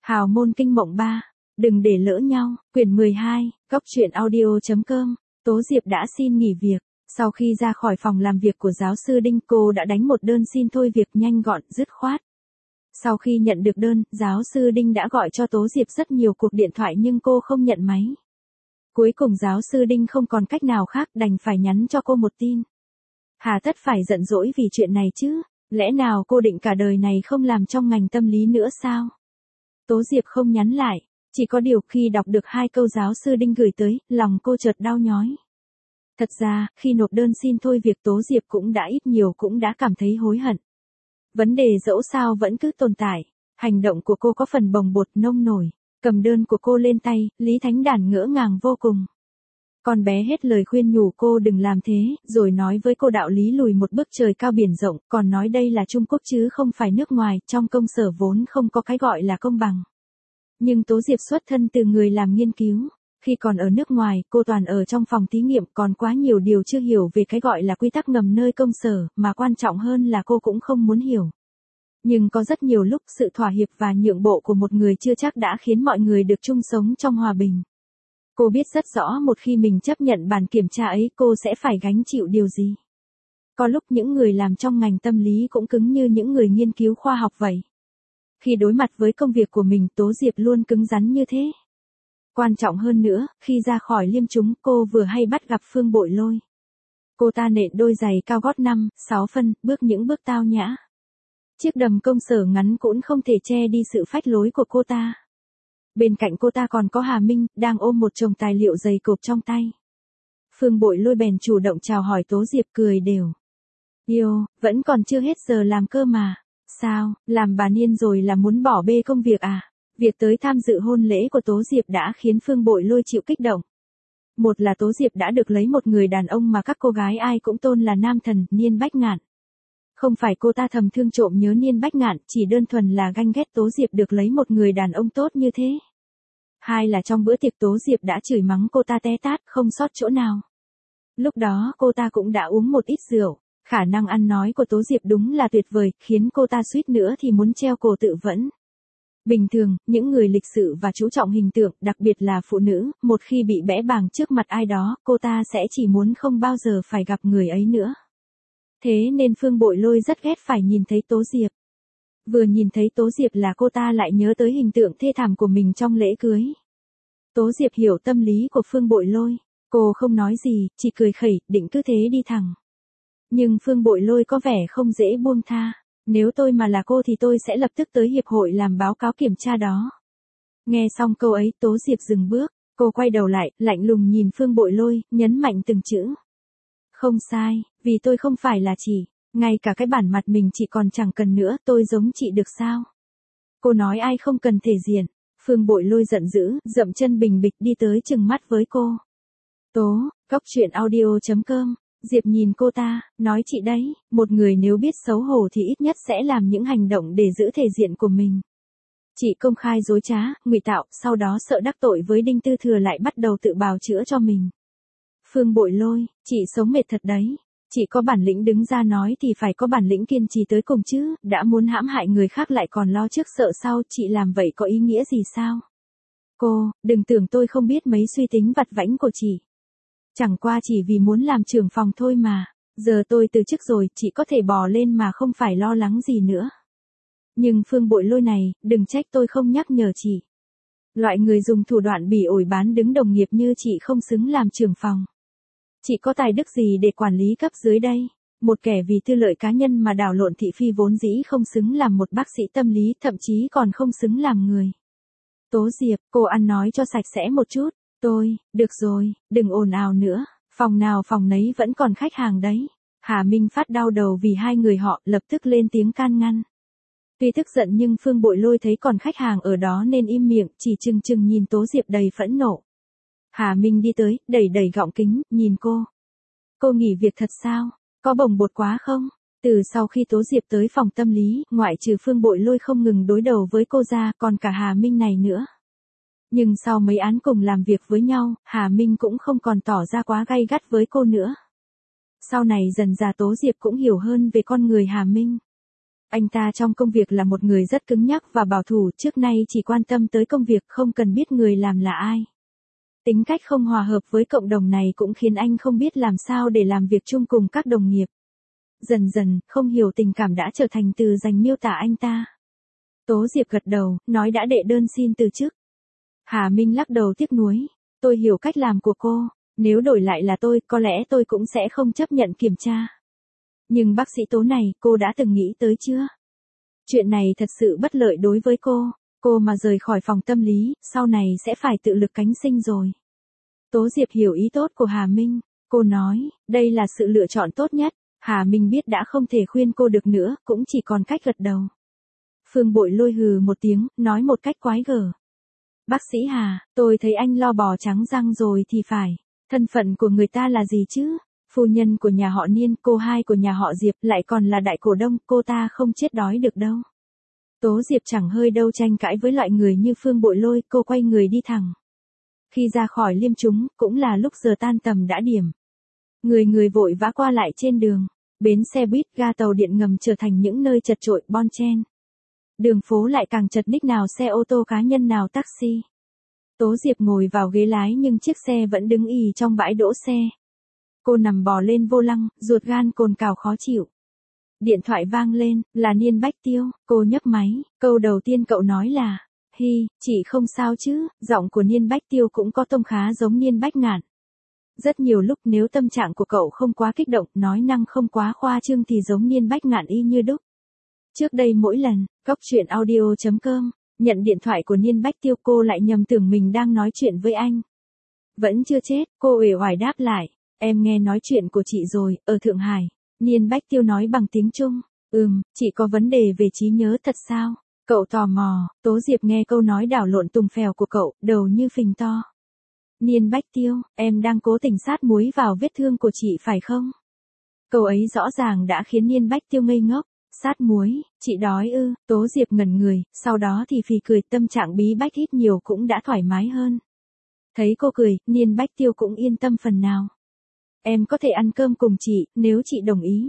Hào môn kinh mộng 3. Đừng để lỡ nhau. Quyển 12. Cóc truyện audio.com. Tố Diệp đã xin nghỉ việc. Sau khi ra khỏi phòng làm việc của giáo sư Đinh, cô đã đánh một đơn xin thôi việc nhanh gọn, dứt khoát. Sau khi nhận được đơn, giáo sư Đinh đã gọi cho Tố Diệp rất nhiều cuộc điện thoại nhưng cô không nhận máy. Cuối cùng giáo sư Đinh không còn cách nào khác, đành phải nhắn cho cô một tin. Hà tất phải giận dỗi vì chuyện này chứ, lẽ nào cô định cả đời này không làm trong ngành tâm lý nữa sao? Tố Diệp không nhắn lại, chỉ có điều khi đọc được 2 câu giáo sư Đinh gửi tới, lòng cô chợt đau nhói. Thật ra, khi nộp đơn xin thôi việc Tố Diệp cũng đã ít nhiều cũng đã cảm thấy hối hận. Vấn đề dẫu sao vẫn cứ tồn tại, hành động của cô có phần bồng bột nông nổi, cầm đơn của cô lên tay, Lý Thánh Đản ngỡ ngàng vô cùng. Con bé hết lời khuyên nhủ cô đừng làm thế, rồi nói với cô đạo lý lùi một bước trời cao biển rộng, còn nói đây là Trung Quốc chứ không phải nước ngoài, trong công sở vốn không có cái gọi là công bằng. Nhưng Tố Diệp xuất thân từ người làm nghiên cứu, khi còn ở nước ngoài, cô toàn ở trong phòng thí nghiệm, còn quá nhiều điều chưa hiểu về cái gọi là quy tắc ngầm nơi công sở, mà quan trọng hơn là cô cũng không muốn hiểu. Nhưng có rất nhiều lúc sự thỏa hiệp và nhượng bộ của một người chưa chắc đã khiến mọi người được chung sống trong hòa bình. Cô biết rất rõ một khi mình chấp nhận bản kiểm tra ấy cô sẽ phải gánh chịu điều gì. Có lúc những người làm trong ngành tâm lý cũng cứng như những người nghiên cứu khoa học vậy. Khi đối mặt với công việc của mình Tố Diệp luôn cứng rắn như thế. Quan trọng hơn nữa, khi ra khỏi liêm chúng cô vừa hay bắt gặp Phương Bội Lôi. Cô ta nện đôi giày cao gót 5, 6 phân, bước những bước tao nhã. Chiếc đầm công sở ngắn cũng không thể che đi sự phách lối của cô ta. Bên cạnh cô ta còn có Hà Minh, đang ôm một chồng tài liệu dày cộp trong tay. Phương Bội Lôi bèn chủ động chào hỏi Tố Diệp cười đều. Yêu, vẫn còn chưa hết giờ làm cơ mà. Sao, làm bà Niên rồi là muốn bỏ bê công việc à? Việc tới tham dự hôn lễ của Tố Diệp đã khiến Phương Bội Lôi chịu kích động. Một là Tố Diệp đã được lấy một người đàn ông mà các cô gái ai cũng tôn là nam thần, Niên Bách Ngạn. Không phải cô ta thầm thương trộm nhớ Niên Bách Ngạn, chỉ đơn thuần là ganh ghét Tố Diệp được lấy một người đàn ông tốt như thế. Hai là trong bữa tiệc Tố Diệp đã chửi mắng cô ta té tát, không sót chỗ nào. Lúc đó cô ta cũng đã uống một ít rượu, khả năng ăn nói của Tố Diệp đúng là tuyệt vời, khiến cô ta suýt nữa thì muốn treo cổ tự vẫn. Bình thường, những người lịch sự và chú trọng hình tượng, đặc biệt là phụ nữ, một khi bị bẽ bàng trước mặt ai đó, cô ta sẽ chỉ muốn không bao giờ phải gặp người ấy nữa. Thế nên Phương Bội Lôi rất ghét phải nhìn thấy Tố Diệp. Vừa nhìn thấy Tố Diệp là cô ta lại nhớ tới hình tượng thê thảm của mình trong lễ cưới. Tố Diệp hiểu tâm lý của Phương Bội Lôi, cô không nói gì, chỉ cười khẩy, định cứ thế đi thẳng. Nhưng Phương Bội Lôi có vẻ không dễ buông tha. Nếu tôi mà là cô thì tôi sẽ lập tức tới hiệp hội làm báo cáo kiểm tra đó. Nghe xong câu ấy Tố Diệp dừng bước, cô quay đầu lại, lạnh lùng nhìn Phương Bội Lôi, nhấn mạnh từng chữ. Không sai, vì tôi không phải là chị, ngay cả cái bản mặt mình chị còn chẳng cần nữa, tôi giống chị được sao? Cô nói ai không cần thể diện. Phương Bội Lôi giận dữ, dậm chân bình bịch đi tới trừng mắt với cô. Tố, cóc truyện audio.com. Diệp nhìn cô ta, nói chị đấy, một người nếu biết xấu hổ thì ít nhất sẽ làm những hành động để giữ thể diện của mình. Chị công khai dối trá, ngụy tạo, sau đó sợ đắc tội với Đinh Tư Thừa lại bắt đầu tự bào chữa cho mình. Phương Bội Lôi, chị sống mệt thật đấy. Chị có bản lĩnh đứng ra nói thì phải có bản lĩnh kiên trì tới cùng chứ, đã muốn hãm hại người khác lại còn lo trước sợ sau, chị làm vậy có ý nghĩa gì sao? Cô, đừng tưởng tôi không biết mấy suy tính vặt vãnh của chị. Chẳng qua chỉ vì muốn làm trưởng phòng thôi mà, giờ tôi từ chức rồi, chị có thể bò lên mà không phải lo lắng gì nữa. Nhưng Phương Bội Lôi này, đừng trách tôi không nhắc nhở chị. Loại người dùng thủ đoạn bỉ ổi bán đứng đồng nghiệp như chị không xứng làm trưởng phòng. Chị có tài đức gì để quản lý cấp dưới đây? Một kẻ vì tư lợi cá nhân mà đảo lộn thị phi vốn dĩ không xứng làm một bác sĩ tâm lý, thậm chí còn không xứng làm người. Tố Diệp, cô ăn nói cho sạch sẽ một chút. Được rồi, đừng ồn ào nữa, phòng nào phòng nấy vẫn còn khách hàng đấy. Hà Minh phát đau đầu vì hai người họ, lập tức lên tiếng can ngăn. Tuy tức giận nhưng Phương Bội Lôi thấy còn khách hàng ở đó nên im miệng, chỉ chừng chừng nhìn Tố Diệp đầy phẫn nộ. Hà Minh đi tới, đẩy gọng kính, nhìn cô. Cô nghỉ việc thật sao? Có bồng bột quá không? Từ sau khi Tố Diệp tới phòng tâm lý, ngoại trừ Phương Bội Lôi không ngừng đối đầu với cô ra, còn cả Hà Minh này nữa. Nhưng sau mấy án cùng làm việc với nhau, Hà Minh cũng không còn tỏ ra quá gay gắt với cô nữa. Sau này dần dà Tố Diệp cũng hiểu hơn về con người Hà Minh. Anh ta trong công việc là một người rất cứng nhắc và bảo thủ, trước nay chỉ quan tâm tới công việc, không cần biết người làm là ai. Tính cách không hòa hợp với cộng đồng này cũng khiến anh không biết làm sao để làm việc chung cùng các đồng nghiệp. Dần dần, không hiểu tình cảm đã trở thành từ dành miêu tả anh ta. Tố Diệp gật đầu, nói đã đệ đơn xin từ chức. Hà Minh lắc đầu tiếc nuối. Tôi hiểu cách làm của cô, nếu đổi lại là tôi, có lẽ tôi cũng sẽ không chấp nhận kiểm tra. Nhưng bác sĩ Tố này, cô đã từng nghĩ tới chưa? Chuyện này thật sự bất lợi đối với cô mà rời khỏi phòng tâm lý, sau này sẽ phải tự lực cánh sinh rồi. Tố Diệp hiểu ý tốt của Hà Minh, cô nói, đây là sự lựa chọn tốt nhất. Hà Minh biết đã không thể khuyên cô được nữa, cũng chỉ còn cách gật đầu. Phương Bội Lôi hừ một tiếng, nói một cách quái gở. Bác sĩ Hà, tôi thấy anh lo bò trắng răng rồi thì phải. Thân phận của người ta là gì chứ? Phu nhân của nhà họ Niên, cô hai của nhà họ Diệp, lại còn là đại cổ đông, cô ta không chết đói được đâu. Tố Diệp chẳng hơi đâu tranh cãi với loại người như Phương Bội Lôi, cô quay người đi thẳng. Khi ra khỏi Liêm Chúng, cũng là lúc giờ tan tầm đã điểm. Người vội vã qua lại trên đường. Bến xe buýt, ga tàu điện ngầm trở thành những nơi chật chội, bon chen. Đường phố lại càng chật ních, nào xe ô tô cá nhân nào taxi. Tố Diệp ngồi vào ghế lái nhưng chiếc xe vẫn đứng ì trong bãi đỗ xe. Cô nằm bò lên vô lăng, ruột gan cồn cào khó chịu. Điện thoại vang lên, là Niên Bách Tiêu, cô nhấc máy, câu đầu tiên cậu nói là, hi, chị không sao chứ, giọng của Niên Bách Tiêu cũng có tông khá giống Niên Bách Ngạn. Rất nhiều lúc nếu tâm trạng của cậu không quá kích động, nói năng không quá khoa trương thì giống Niên Bách Ngạn y như đúc. Trước đây mỗi lần, coctruyện.audio.com, nhận điện thoại của Niên Bách Tiêu cô lại nhầm tưởng mình đang nói chuyện với anh. Vẫn chưa chết, cô uể oải đáp lại, em nghe nói chuyện của chị rồi, ở Thượng Hải. Niên Bách Tiêu nói bằng tiếng Trung, chị có vấn đề về trí nhớ thật sao? Cậu tò mò, Tố Diệp nghe câu nói đảo lộn tùng phèo của cậu, đầu như phình to. Niên Bách Tiêu, em đang cố tình sát muối vào vết thương của chị phải không? Câu ấy rõ ràng đã khiến Niên Bách Tiêu ngây ngốc. Sát muối, chị đói ư? Tố Diệp ngẩn người, sau đó thì phì cười, tâm trạng bí bách ít nhiều cũng đã thoải mái hơn. Thấy cô cười, Niên Bách Tiêu cũng yên tâm phần nào. Em có thể ăn cơm cùng chị, nếu chị đồng ý.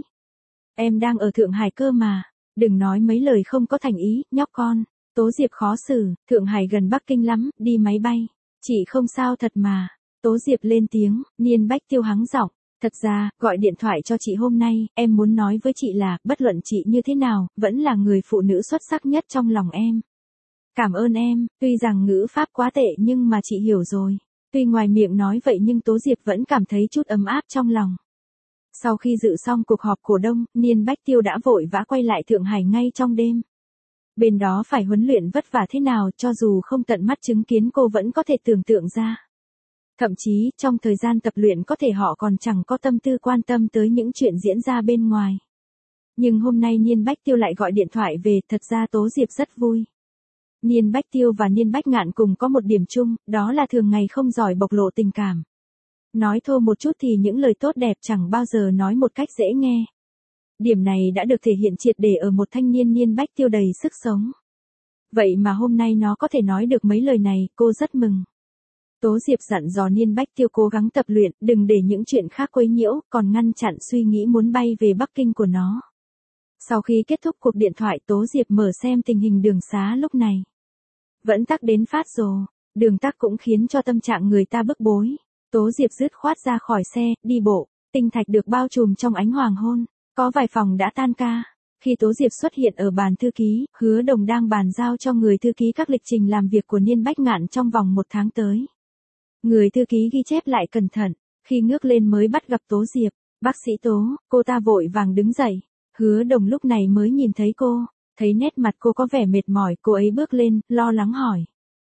Em đang ở Thượng Hải cơ mà. Đừng nói mấy lời không có thành ý, nhóc con. Tố Diệp khó xử, Thượng Hải gần Bắc Kinh lắm, đi máy bay. Chị không sao thật mà. Tố Diệp lên tiếng, Niên Bách Tiêu hắng giọng. Thật ra, gọi điện thoại cho chị hôm nay, em muốn nói với chị là, bất luận chị như thế nào, vẫn là người phụ nữ xuất sắc nhất trong lòng em. Cảm ơn em, tuy rằng ngữ pháp quá tệ nhưng mà chị hiểu rồi. Tuy ngoài miệng nói vậy nhưng Tố Diệp vẫn cảm thấy chút ấm áp trong lòng. Sau khi dự xong cuộc họp cổ đông, Niên Bách Tiêu đã vội vã quay lại Thượng Hải ngay trong đêm. Bên đó phải huấn luyện vất vả thế nào, cho dù không tận mắt chứng kiến cô vẫn có thể tưởng tượng ra. Thậm chí, trong thời gian tập luyện có thể họ còn chẳng có tâm tư quan tâm tới những chuyện diễn ra bên ngoài. Nhưng hôm nay Niên Bách Tiêu lại gọi điện thoại về, thật ra Tố Diệp rất vui. Niên Bách Tiêu và Niên Bách Ngạn cùng có một điểm chung, đó là thường ngày không giỏi bộc lộ tình cảm. Nói thô một chút thì những lời tốt đẹp chẳng bao giờ nói một cách dễ nghe. Điểm này đã được thể hiện triệt để ở một thanh niên Niên Bách Tiêu đầy sức sống. Vậy mà hôm nay nó có thể nói được mấy lời này, cô rất mừng. Tố Diệp dặn dò Niên Bách Tiêu cố gắng tập luyện, đừng để những chuyện khác quấy nhiễu, còn ngăn chặn suy nghĩ muốn bay về Bắc Kinh của nó. Sau khi kết thúc cuộc điện thoại, Tố Diệp mở xem tình hình đường xá lúc này. Vẫn tắc đến phát rồ, đường tắc cũng khiến cho tâm trạng người ta bức bối. Tố Diệp dứt khoát ra khỏi xe, đi bộ, tinh thạch được bao trùm trong ánh hoàng hôn, có vài phòng đã tan ca. Khi Tố Diệp xuất hiện ở bàn thư ký, Hứa Đồng đang bàn giao cho người thư ký các lịch trình làm việc của Niên Bách Ngạn trong vòng 1 tháng tới. Người thư ký ghi chép lại cẩn thận, khi ngước lên mới bắt gặp Tố Diệp. Bác sĩ Tố, cô ta vội vàng đứng dậy. Hứa Đồng lúc này mới nhìn thấy cô, thấy nét mặt cô có vẻ mệt mỏi, cô ấy bước lên, lo lắng hỏi.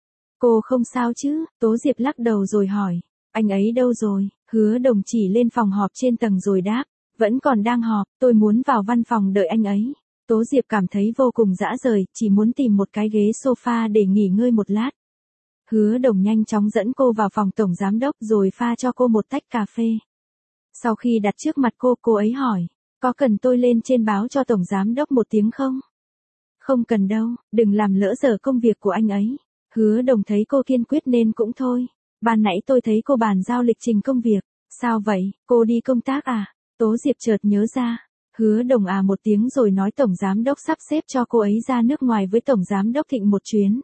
Cô không sao chứ? Tố Diệp lắc đầu rồi hỏi. Anh ấy đâu rồi? Hứa Đồng chỉ lên phòng họp trên tầng rồi đáp. Vẫn còn đang họp, tôi muốn vào văn phòng đợi anh ấy. Tố Diệp cảm thấy vô cùng dã rời, chỉ muốn tìm một cái ghế sofa để nghỉ ngơi một lát. Hứa Đồng nhanh chóng dẫn cô vào phòng tổng giám đốc rồi pha cho cô một tách cà phê. Sau khi đặt trước mặt cô ấy hỏi, có cần tôi lên trên báo cho tổng giám đốc một tiếng không? Không cần đâu, đừng làm lỡ giờ công việc của anh ấy. Hứa Đồng thấy cô kiên quyết nên cũng thôi. Ban nãy tôi thấy cô bàn giao lịch trình công việc. Sao vậy, cô đi công tác à? Tố Diệp chợt nhớ ra. Hứa Đồng à một tiếng rồi nói tổng giám đốc sắp xếp cho cô ấy ra nước ngoài với tổng giám đốc Thịnh một chuyến.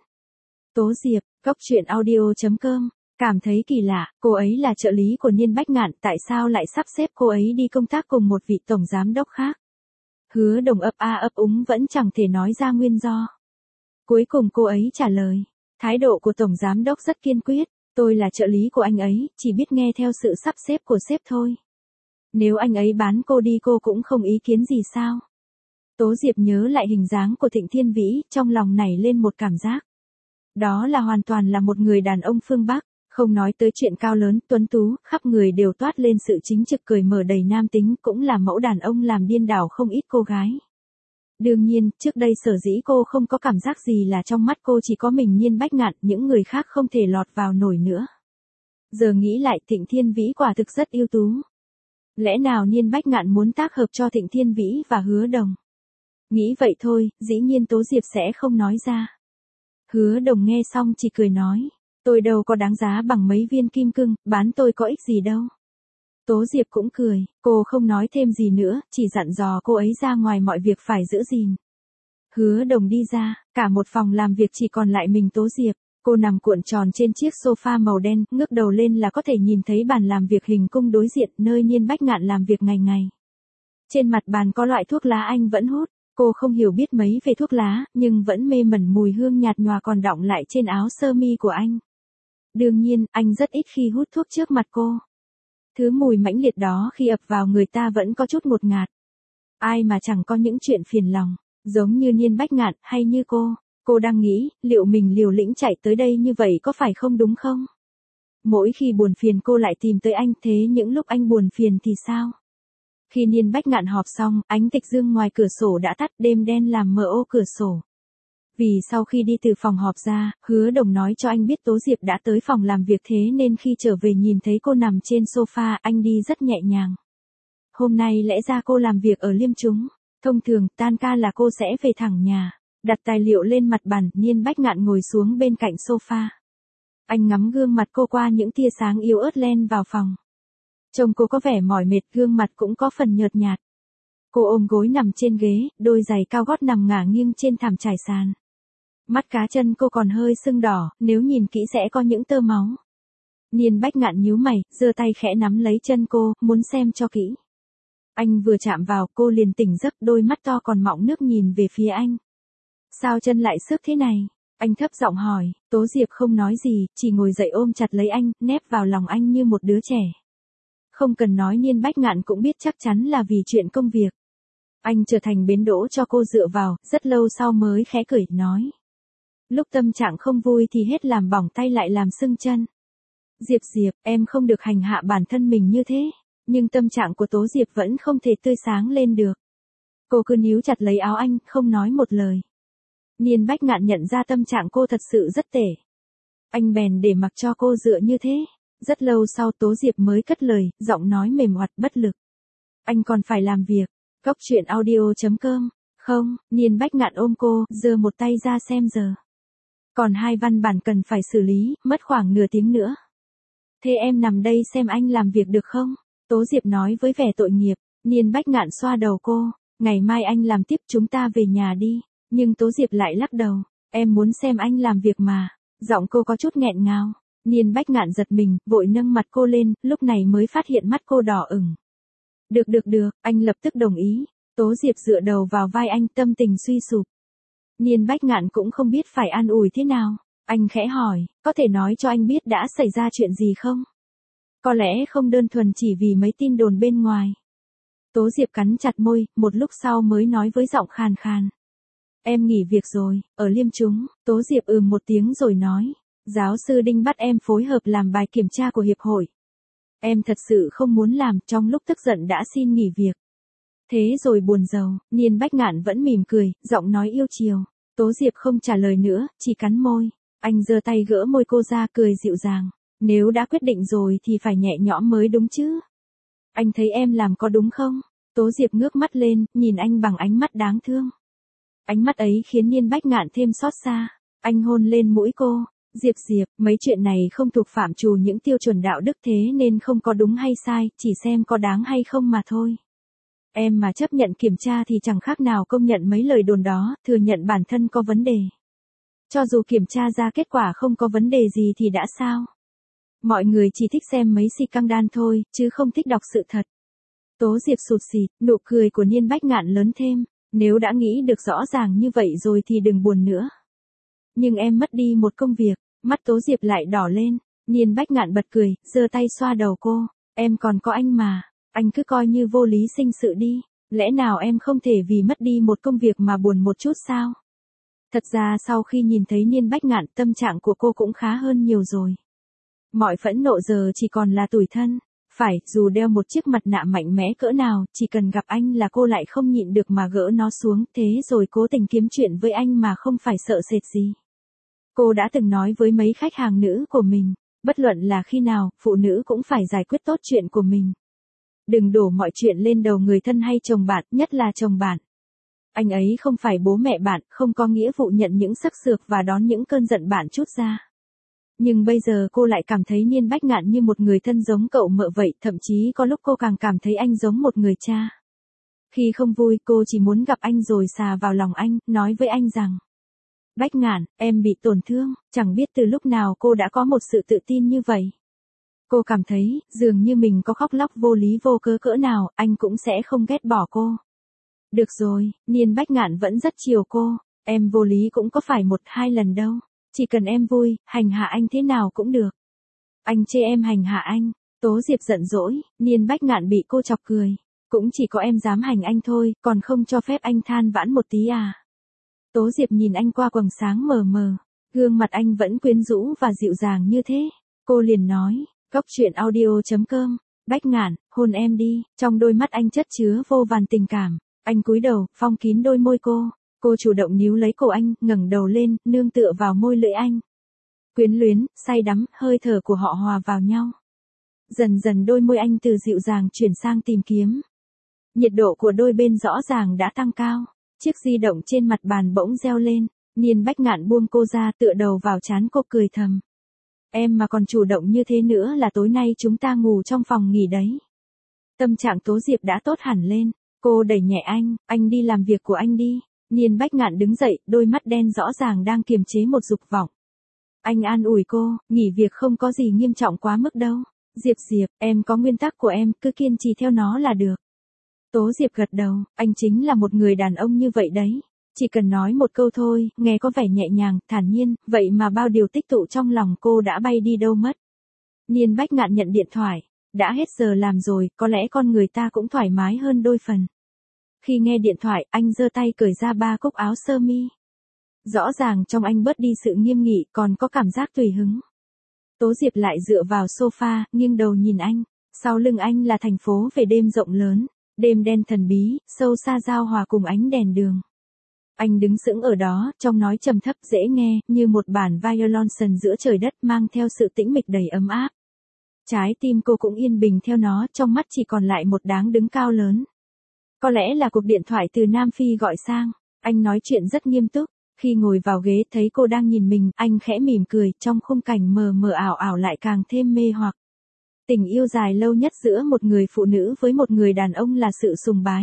Tố Diệp, Cốc Truyện Audio.com, cảm thấy kỳ lạ, cô ấy là trợ lý của Niên Bách Ngạn, tại sao lại sắp xếp cô ấy đi công tác cùng một vị tổng giám đốc khác? Hứa Đồng ấp a ấp úng vẫn chẳng thể nói ra nguyên do. Cuối cùng cô ấy trả lời, thái độ của tổng giám đốc rất kiên quyết, tôi là trợ lý của anh ấy, chỉ biết nghe theo sự sắp xếp của sếp thôi. Nếu anh ấy bán cô đi cô cũng không ý kiến gì sao? Tố Diệp nhớ lại hình dáng của Thịnh Thiên Vĩ, trong lòng nảy lên một cảm giác. Đó là hoàn toàn là một người đàn ông phương Bắc, không nói tới chuyện cao lớn, tuấn tú, khắp người đều toát lên sự chính trực cười mở đầy nam tính, cũng là mẫu đàn ông làm điên đảo không ít cô gái. Đương nhiên, trước đây sở dĩ cô không có cảm giác gì là trong mắt cô chỉ có mình Niên Bách Ngạn, những người khác không thể lọt vào nổi nữa. Giờ nghĩ lại Thịnh Thiên Vĩ quả thực rất ưu tú. Lẽ nào Niên Bách Ngạn muốn tác hợp cho Thịnh Thiên Vĩ và Hứa Đồng? Nghĩ vậy thôi, dĩ nhiên Tố Diệp sẽ không nói ra. Hứa Đồng nghe xong chỉ cười nói, tôi đâu có đáng giá bằng mấy viên kim cương, bán tôi có ích gì đâu. Tố Diệp cũng cười, cô không nói thêm gì nữa, chỉ dặn dò cô ấy ra ngoài mọi việc phải giữ gìn. Hứa Đồng đi ra, cả một phòng làm việc chỉ còn lại mình Tố Diệp. Cô nằm cuộn tròn trên chiếc sofa màu đen, ngước đầu lên là có thể nhìn thấy bàn làm việc hình cung đối diện nơi Niên Bách Ngạn làm việc ngày ngày. Trên mặt bàn có loại thuốc lá anh vẫn hút, cô không hiểu biết mấy về thuốc lá, nhưng vẫn mê mẩn mùi hương nhạt nhòa còn đọng lại trên áo sơ mi của anh. Đương nhiên, anh rất ít khi hút thuốc trước mặt cô. Thứ mùi mãnh liệt đó khi ập vào người ta vẫn có chút ngột ngạt. Ai mà chẳng có những chuyện phiền lòng, giống như Niên Bách Ngạn hay như cô. Cô đang nghĩ, liệu mình liều lĩnh chạy tới đây như vậy có phải không đúng không? Mỗi khi buồn phiền cô lại tìm tới anh, thế những lúc anh buồn phiền thì sao? Khi Niên Bách Ngạn họp xong, ánh tịch dương ngoài cửa sổ đã tắt, đêm đen làm mờ ô cửa sổ. Vì sau khi đi từ phòng họp ra, Hứa Đồng nói cho anh biết Tố Diệp đã tới phòng làm việc, thế nên khi trở về nhìn thấy cô nằm trên sofa, anh đi rất nhẹ nhàng. Hôm nay lẽ ra cô làm việc ở Liêm Chúng, thông thường tan ca là cô sẽ về thẳng nhà. Đặt tài liệu lên mặt bàn, Niên Bách Ngạn ngồi xuống bên cạnh sofa. Anh ngắm gương mặt cô qua những tia sáng yếu ớt len vào phòng. Trông cô có vẻ mỏi mệt, gương mặt cũng có phần nhợt nhạt. Cô ôm gối nằm trên ghế, đôi giày cao gót nằm ngả nghiêng trên thảm trải sàn. Mắt cá chân cô còn hơi sưng đỏ, nếu nhìn kỹ sẽ có những tơ máu. Niên Bách Ngạn nhíu mày, giơ tay khẽ nắm lấy chân cô, muốn xem cho kỹ. Anh vừa chạm vào, cô liền tỉnh giấc, đôi mắt to còn mọng nước nhìn về phía anh. Sao chân lại xước thế này? Anh thấp giọng hỏi. Tố Diệp không nói gì, chỉ ngồi dậy ôm chặt lấy anh, nép vào lòng anh như một đứa trẻ. Không cần nói, Niên Bách Ngạn cũng biết chắc chắn là vì chuyện công việc. Anh trở thành bến đỗ cho cô dựa vào, rất lâu sau mới khẽ cười, nói. Lúc tâm trạng không vui thì hết làm bỏng tay lại làm sưng chân. Diệp, em không được hành hạ bản thân mình như thế. Nhưng tâm trạng của Tố Diệp vẫn không thể tươi sáng lên được. Cô cứ níu chặt lấy áo anh, không nói một lời. Niên Bách Ngạn nhận ra tâm trạng cô thật sự rất tệ. Anh bèn để mặc cho cô dựa như thế. Rất lâu sau Tố Diệp mới cất lời, giọng nói mềm oặt bất lực. Anh còn phải làm việc. Cốc Truyện Audio.com. Không, Niên Bách Ngạn ôm cô, giơ một tay ra xem giờ. Còn 2 văn bản cần phải xử lý, mất khoảng nửa tiếng nữa. Thế em nằm đây xem anh làm việc được không? Tố Diệp nói với vẻ tội nghiệp. Niên Bách Ngạn xoa đầu cô. Ngày mai anh làm tiếp, chúng ta về nhà đi. Nhưng Tố Diệp lại lắc đầu. Em muốn xem anh làm việc mà. Giọng cô có chút nghẹn ngào. Niên Bách Ngạn giật mình, vội nâng mặt cô lên, lúc này mới phát hiện mắt cô đỏ ửng. Được, anh lập tức đồng ý. Tố Diệp dựa đầu vào vai anh, tâm tình suy sụp. Niên Bách Ngạn cũng không biết phải an ủi thế nào. Anh khẽ hỏi, có thể nói cho anh biết đã xảy ra chuyện gì không? Có lẽ không đơn thuần chỉ vì mấy tin đồn bên ngoài. Tố Diệp cắn chặt môi, một lúc sau mới nói với giọng khàn khàn. Em nghỉ việc rồi, ở Liêm Chúng. Tố Diệp một tiếng rồi nói. Giáo sư Đinh bắt em phối hợp làm bài kiểm tra của hiệp hội. Em thật sự không muốn làm, trong lúc tức giận đã xin nghỉ việc. Thế rồi buồn rầu, Niên Bách Ngạn vẫn mỉm cười, giọng nói yêu chiều. Tố Diệp không trả lời nữa, chỉ cắn môi. Anh giơ tay gỡ môi cô ra, cười dịu dàng. Nếu đã quyết định rồi thì phải nhẹ nhõm mới đúng chứ. Anh thấy em làm có đúng không? Tố Diệp ngước mắt lên, nhìn anh bằng ánh mắt đáng thương. Ánh mắt ấy khiến Niên Bách Ngạn thêm xót xa. Anh hôn lên mũi cô. Diệp, mấy chuyện này không thuộc phạm trù những tiêu chuẩn đạo đức, thế nên không có đúng hay sai, chỉ xem có đáng hay không mà thôi. Em mà chấp nhận kiểm tra thì chẳng khác nào công nhận mấy lời đồn đó, thừa nhận bản thân có vấn đề. Cho dù kiểm tra ra kết quả không có vấn đề gì thì đã sao? Mọi người chỉ thích xem mấy scandal thôi, chứ không thích đọc sự thật. Tố Diệp sụt sịt, nụ cười của Niên Bách Ngạn lớn thêm. Nếu đã nghĩ được rõ ràng như vậy rồi thì đừng buồn nữa. Nhưng em mất đi một công việc, mắt Tố Diệp lại đỏ lên. Niên Bách Ngạn bật cười, giơ tay xoa đầu cô. Em còn có anh mà, anh cứ coi như vô lý sinh sự đi. Lẽ nào em không thể vì mất đi một công việc mà buồn một chút sao? Thật ra sau khi nhìn thấy Niên Bách Ngạn, tâm trạng của cô cũng khá hơn nhiều rồi. Mọi phẫn nộ giờ chỉ còn là tủi thân. Phải, dù đeo một chiếc mặt nạ mạnh mẽ cỡ nào, chỉ cần gặp anh là cô lại không nhịn được mà gỡ nó xuống, thế rồi cố tình kiếm chuyện với anh mà không phải sợ sệt gì. Cô đã từng nói với mấy khách hàng nữ của mình, bất luận là khi nào, phụ nữ cũng phải giải quyết tốt chuyện của mình. Đừng đổ mọi chuyện lên đầu người thân hay chồng bạn, nhất là chồng bạn. Anh ấy không phải bố mẹ bạn, không có nghĩa vụ nhận những sắc sược và đón những cơn giận bạn trút ra. Nhưng bây giờ cô lại cảm thấy Niên Bách Ngạn như một người thân giống cậu mợ vậy, thậm chí có lúc cô càng cảm thấy anh giống một người cha. Khi không vui cô chỉ muốn gặp anh rồi xà vào lòng anh, nói với anh rằng: Bách Ngạn, em bị tổn thương, chẳng biết từ lúc nào cô đã có một sự tự tin như vậy. Cô cảm thấy, dường như mình có khóc lóc vô lý vô cớ cỡ nào, anh cũng sẽ không ghét bỏ cô. Được rồi, Niên Bách Ngạn vẫn rất chiều cô, em vô lý cũng có phải một hai lần đâu. Chỉ cần em vui, hành hạ anh thế nào cũng được. Anh chê em hành hạ anh. Tố Diệp giận dỗi, Niên Bách Ngạn bị cô chọc cười. Cũng chỉ có em dám hành anh thôi, còn không cho phép anh than vãn một tí à. Tố Diệp nhìn anh qua quầng sáng mờ mờ. Gương mặt anh vẫn quyến rũ và dịu dàng như thế. Cô liền nói, Góc truyện audio.com, Bách Ngạn, hôn em đi. Trong đôi mắt anh chất chứa vô vàn tình cảm. Anh cúi đầu, phong kín đôi môi cô. Cô chủ động níu lấy cổ anh, ngẩng đầu lên, nương tựa vào môi lưỡi anh. Quyến luyến, say đắm, hơi thở của họ hòa vào nhau. Dần dần đôi môi anh từ dịu dàng chuyển sang tìm kiếm. Nhiệt độ của đôi bên rõ ràng đã tăng cao. Chiếc di động trên mặt bàn bỗng reo lên. Niên Bách Ngạn buông cô ra, tựa đầu vào trán cô cười thầm. Em mà còn chủ động như thế nữa là tối nay chúng ta ngủ trong phòng nghỉ đấy. Tâm trạng Tố Diệp đã tốt hẳn lên. Cô đẩy nhẹ anh đi làm việc của anh đi. Niên Bách Ngạn đứng dậy, đôi mắt đen rõ ràng đang kiềm chế một dục vọng. Anh an ủi cô, nghỉ việc không có gì nghiêm trọng quá mức đâu. Diệp, em có nguyên tắc của em, cứ kiên trì theo nó là được. Tố Diệp gật đầu, anh chính là một người đàn ông như vậy đấy. Chỉ cần nói một câu thôi, nghe có vẻ nhẹ nhàng, thản nhiên, vậy mà bao điều tích tụ trong lòng cô đã bay đi đâu mất. Niên Bách Ngạn nhận điện thoại, đã hết giờ làm rồi, có lẽ con người ta cũng thoải mái hơn đôi phần. Khi nghe điện thoại, anh giơ tay cởi ra 3 cúc áo sơ mi. Rõ ràng trong anh bớt đi sự nghiêm nghị, còn có cảm giác tùy hứng. Tố Diệp lại dựa vào sofa, nghiêng đầu nhìn anh. Sau lưng anh là thành phố về đêm rộng lớn, đêm đen thần bí, sâu xa giao hòa cùng ánh đèn đường. Anh đứng sững ở đó, trong nói trầm thấp dễ nghe, như một bản violon giữa trời đất mang theo sự tĩnh mịch đầy ấm áp. Trái tim cô cũng yên bình theo nó, trong mắt chỉ còn lại một đáng đứng cao lớn. Có lẽ là cuộc điện thoại từ Nam Phi gọi sang, anh nói chuyện rất nghiêm túc. Khi ngồi vào ghế thấy cô đang nhìn mình, anh khẽ mỉm cười, trong khung cảnh mờ mờ ảo ảo lại càng thêm mê hoặc. Tình yêu dài lâu nhất giữa một người phụ nữ với một người đàn ông là sự sùng bái.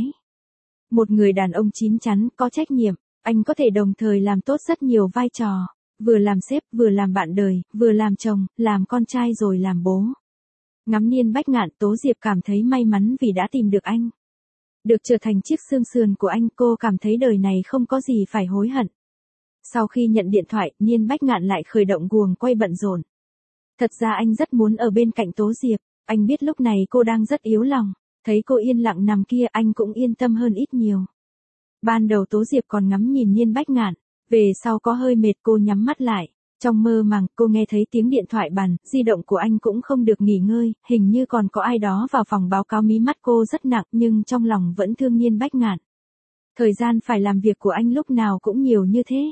Một người đàn ông chín chắn, có trách nhiệm, anh có thể đồng thời làm tốt rất nhiều vai trò, vừa làm sếp, vừa làm bạn đời, vừa làm chồng, làm con trai rồi làm bố. Ngắm Niên Bách Ngạn, Tố Diệp cảm thấy may mắn vì đã tìm được anh. Được trở thành chiếc xương sườn của anh, cô cảm thấy đời này không có gì phải hối hận. Sau khi nhận điện thoại, Niên Bách Ngạn lại khởi động guồng quay bận rộn. Thật ra anh rất muốn ở bên cạnh Tố Diệp, anh biết lúc này cô đang rất yếu lòng, thấy cô yên lặng nằm kia anh cũng yên tâm hơn ít nhiều. Ban đầu Tố Diệp còn ngắm nhìn Niên Bách Ngạn, về sau có hơi mệt cô nhắm mắt lại. Trong mơ màng, cô nghe thấy tiếng điện thoại bàn, di động của anh cũng không được nghỉ ngơi, hình như còn có ai đó vào phòng báo cáo. Mí mắt cô rất nặng nhưng trong lòng vẫn thương Niên Bách Ngạn. Thời gian phải làm việc của anh lúc nào cũng nhiều như thế.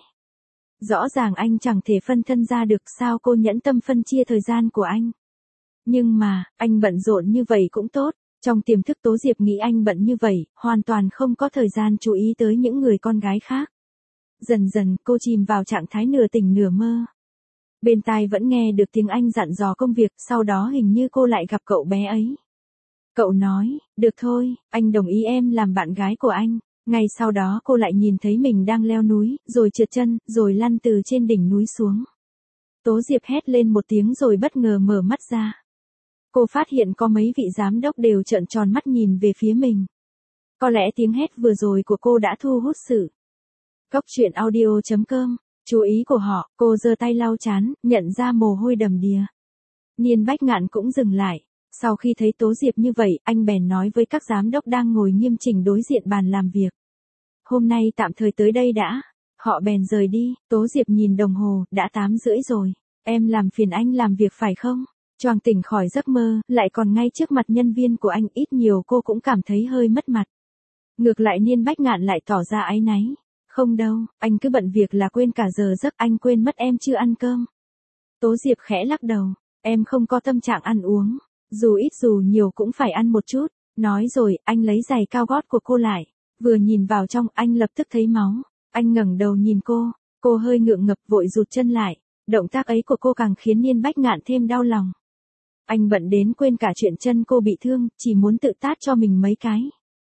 Rõ ràng anh chẳng thể phân thân ra được, sao cô nhẫn tâm phân chia thời gian của anh. Nhưng mà, anh bận rộn như vậy cũng tốt. Trong tiềm thức Tố Diệp nghĩ anh bận như vậy, hoàn toàn không có thời gian chú ý tới những người con gái khác. Dần dần, cô chìm vào trạng thái nửa tỉnh nửa mơ. Bên tai vẫn nghe được tiếng anh dặn dò công việc, sau đó hình như cô lại gặp cậu bé ấy. Cậu nói, được thôi, anh đồng ý em làm bạn gái của anh. Ngay sau đó cô lại nhìn thấy mình đang leo núi, rồi trượt chân, rồi lăn từ trên đỉnh núi xuống. Tố Diệp hét lên một tiếng rồi bất ngờ mở mắt ra. Cô phát hiện có mấy vị giám đốc đều trợn tròn mắt nhìn về phía mình. Có lẽ tiếng hét vừa rồi của cô đã thu hút sự Cốc truyện audio.com, chú ý của họ. Cô giơ tay lau chán, nhận ra mồ hôi đầm đìa. Niên Bách Ngạn cũng dừng lại. Sau khi thấy Tố Diệp như vậy, anh bèn nói với các giám đốc đang ngồi nghiêm chỉnh đối diện bàn làm việc. Hôm nay tạm thời tới đây đã. Họ bèn rời đi. Tố Diệp nhìn đồng hồ, đã 8:30 rồi. Em làm phiền anh làm việc phải không? Choàng tỉnh khỏi giấc mơ, lại còn ngay trước mặt nhân viên của anh, ít nhiều cô cũng cảm thấy hơi mất mặt. Ngược lại Niên Bách Ngạn lại tỏ ra áy náy. Không đâu, anh cứ bận việc là quên cả giờ giấc, anh quên mất em chưa ăn cơm. Tố Diệp khẽ lắc đầu, em không có tâm trạng ăn uống, dù ít dù nhiều cũng phải ăn một chút. Nói rồi, anh lấy giày cao gót của cô lại, vừa nhìn vào trong anh lập tức thấy máu. Anh ngẩng đầu nhìn cô hơi ngượng ngập vội rụt chân lại, động tác ấy của cô càng khiến Niên Bách Ngạn thêm đau lòng. Anh bận đến quên cả chuyện chân cô bị thương, chỉ muốn tự tát cho mình mấy cái.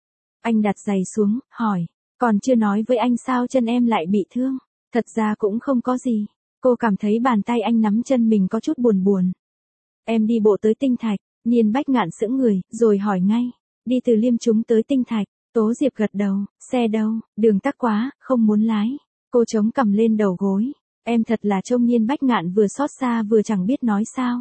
Anh đặt giày xuống, hỏi, còn chưa nói với anh sao chân em lại bị thương? Thật ra cũng không có gì. Cô cảm thấy bàn tay anh nắm chân mình có chút buồn buồn. Em đi bộ tới Tinh Thạch. Niên Bách Ngạn sững người, rồi hỏi ngay, đi từ Liêm Chúng tới Tinh Thạch. Tố Diệp gật đầu, xe đâu, đường tắc quá, không muốn lái. Cô chống cằm lên đầu gối. Em thật là trông Niên Bách Ngạn vừa xót xa vừa chẳng biết nói sao.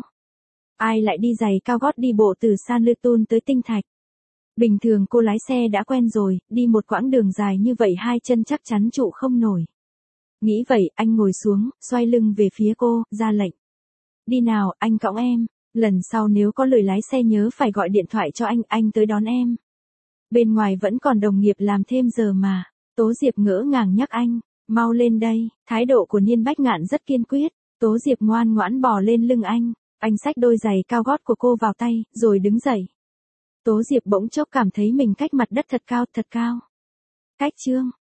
Ai lại đi giày cao gót đi bộ từ San Lư Tun tới Tinh Thạch? Bình thường cô lái xe đã quen rồi, đi một quãng đường dài như vậy hai chân chắc chắn trụ không nổi. Nghĩ vậy, anh ngồi xuống, xoay lưng về phía cô, ra lệnh. Đi nào, anh cõng em. Lần sau nếu có lười lái xe nhớ phải gọi điện thoại cho anh tới đón em. Bên ngoài vẫn còn đồng nghiệp làm thêm giờ mà. Tố Diệp ngỡ ngàng nhắc anh, mau lên đây. Thái độ của Niên Bách Ngạn rất kiên quyết. Tố Diệp ngoan ngoãn bò lên lưng anh xách đôi giày cao gót của cô vào tay, rồi đứng dậy. Tố Diệp bỗng chốc cảm thấy mình cách mặt đất thật cao. Cách chương